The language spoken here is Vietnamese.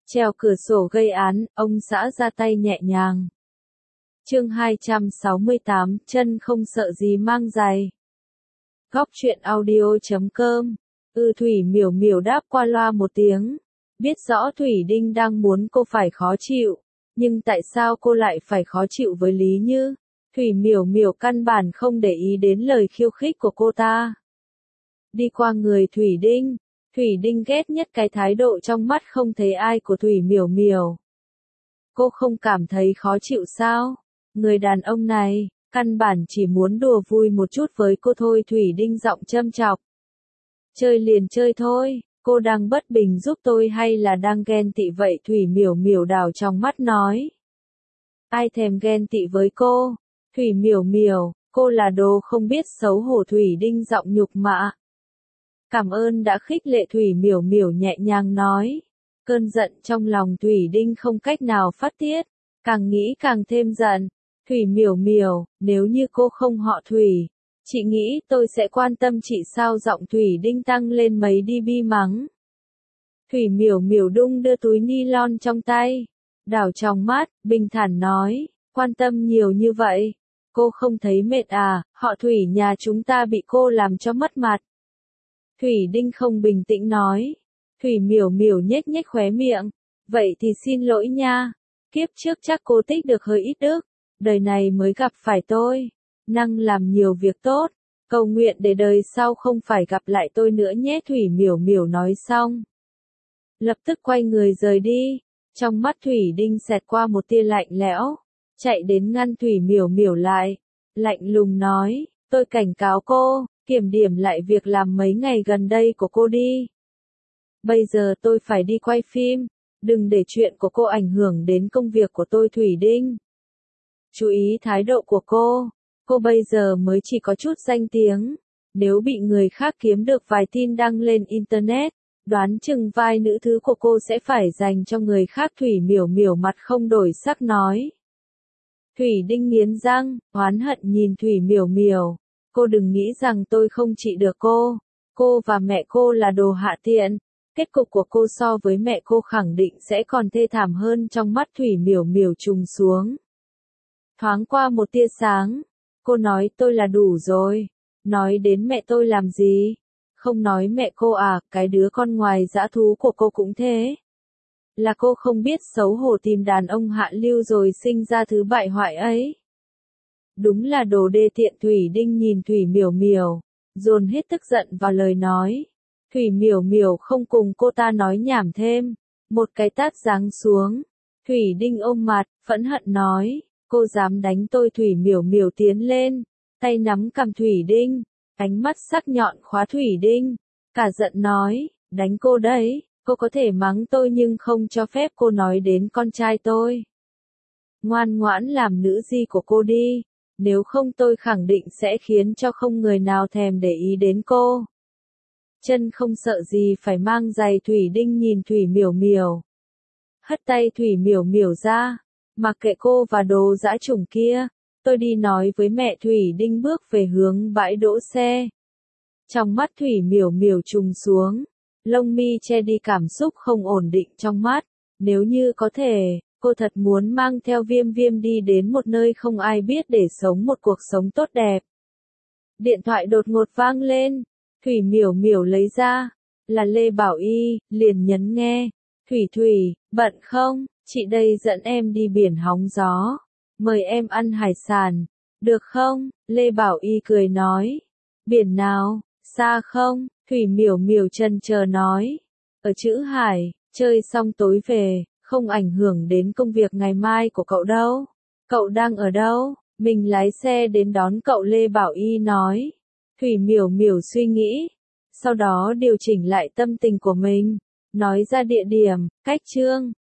Trèo cửa sổ gây án, ông xã ra tay nhẹ nhàng. Chương 268, chân không sợ gì mang giày. Góc truyện audio.com. Thủy Miểu Miểu đáp qua loa một tiếng. Biết rõ Thủy Đinh đang muốn cô phải khó chịu, nhưng tại sao cô lại phải khó chịu với Lý Như? Thủy Miểu Miểu căn bản không để ý đến lời khiêu khích của cô ta. Đi qua người Thủy Đinh ghét nhất cái thái độ trong mắt không thấy ai của Thủy Miểu Miểu. Cô không cảm thấy khó chịu sao? Người đàn ông này, căn bản chỉ muốn đùa vui một chút với cô thôi. Thủy Đinh giọng châm chọc. Chơi liền chơi thôi, cô đang bất bình giúp tôi hay là đang ghen tị vậy? Thủy Miểu Miểu đào trong mắt nói. Ai thèm ghen tị với cô? Thủy Miểu Miểu, cô là đồ không biết xấu hổ. Thủy Đinh giọng nhục mạ. Cảm ơn đã khích lệ. Thủy Miểu Miểu nhẹ nhàng nói. Cơn giận trong lòng Thủy Đinh không cách nào phát tiết, càng nghĩ càng thêm giận. Thủy Miểu Miểu, nếu như cô không họ Thủy, chị nghĩ tôi sẽ quan tâm chị sao? Giọng Thủy Đinh tăng lên mấy dB mắng. Thủy Miểu Miểu đung đưa túi ni lon trong tay, đảo trong mắt, bình thản nói, quan tâm nhiều như vậy, cô không thấy mệt à? Họ Thủy nhà chúng ta bị cô làm cho mất mặt. Thủy Đinh không bình tĩnh nói. Thủy Miểu Miểu nhếch nhếch khóe miệng. Vậy thì xin lỗi nha. Kiếp trước chắc cô tích được hơi ít đức. Đời này mới gặp phải tôi. Năng làm nhiều việc tốt. Cầu nguyện để đời sau không phải gặp lại tôi nữa nhé. Thủy Miểu Miểu nói xong, lập tức quay người rời đi. Trong mắt Thủy Đinh xẹt qua một tia lạnh lẽo. Chạy đến ngăn Thủy Miểu Miểu lại. Lạnh lùng nói. Tôi cảnh cáo cô, kiểm điểm lại việc làm mấy ngày gần đây của cô đi. Bây giờ tôi phải đi quay phim, đừng để chuyện của cô ảnh hưởng đến công việc của tôi. Thủy Đinh, chú ý thái độ của cô bây giờ mới chỉ có chút danh tiếng, nếu bị người khác kiếm được vài tin đăng lên internet, đoán chừng vai nữ thứ của cô sẽ phải dành cho người khác. Thủy Miểu Miểu mặt không đổi sắc nói. Thủy Đinh nghiến răng, oán hận nhìn Thủy Miểu Miểu, cô đừng nghĩ rằng tôi không trị được cô và mẹ cô là đồ hạ tiện. Kết cục của cô so với mẹ cô khẳng định sẽ còn thê thảm hơn. Trong mắt Thủy Miểu Miểu trùng xuống, thoáng qua một tia sáng. Cô nói tôi là đủ rồi. Nói đến mẹ tôi làm gì? Không nói mẹ cô à? Cái đứa con ngoài dã thú của cô cũng thế. Là cô không biết xấu hổ tìm đàn ông hạ lưu rồi sinh ra thứ bại hoại ấy. Đúng là đồ đê tiện. Thủy Đinh nhìn Thủy Miểu Miểu, dồn hết tức giận vào lời nói. Thủy Miểu Miểu không cùng cô ta nói nhảm thêm, một cái tát giáng xuống. Thủy Đinh ôm mặt, phẫn hận nói, cô dám đánh tôi? Thủy Miểu Miểu tiến lên, tay nắm cằm Thủy Đinh, ánh mắt sắc nhọn khóa Thủy Đinh, cả giận nói, đánh cô đấy, cô có thể mắng tôi nhưng không cho phép cô nói đến con trai tôi. Ngoan ngoãn làm nữ di của cô đi, nếu không tôi khẳng định sẽ khiến cho không người nào thèm để ý đến cô. Chân không sợ gì phải mang giày. Thủy Đinh nhìn Thủy Miểu Miểu, hất tay Thủy Miểu Miểu ra, mặc kệ cô và đồ dã chủng kia, tôi đi nói với mẹ. Thủy Đinh bước về hướng bãi đỗ xe. Trong mắt Thủy Miểu Miểu trùng xuống, lông mi che đi cảm xúc không ổn định trong mắt. Nếu như có thể, cô thật muốn mang theo Viêm Viêm đi đến một nơi không ai biết để sống một cuộc sống tốt đẹp. Điện thoại đột ngột vang lên. Thủy Miểu Miểu lấy ra, là Lê Bảo Y, liền nhấn nghe. Thủy, bận không? Chị đây dẫn em đi biển hóng gió, mời em ăn hải sản, được không? Lê Bảo Y cười nói. Biển nào, xa không? Thủy Miểu Miểu chần chờ nói. Ở Chữ Hải, chơi xong tối về, không ảnh hưởng đến công việc ngày mai của cậu đâu. Cậu đang ở đâu? Mình lái xe đến đón cậu. Lê Bảo Y nói. Thủy Miểu Miểu suy nghĩ, sau đó điều chỉnh lại tâm tình của mình, nói ra địa điểm, cách chương.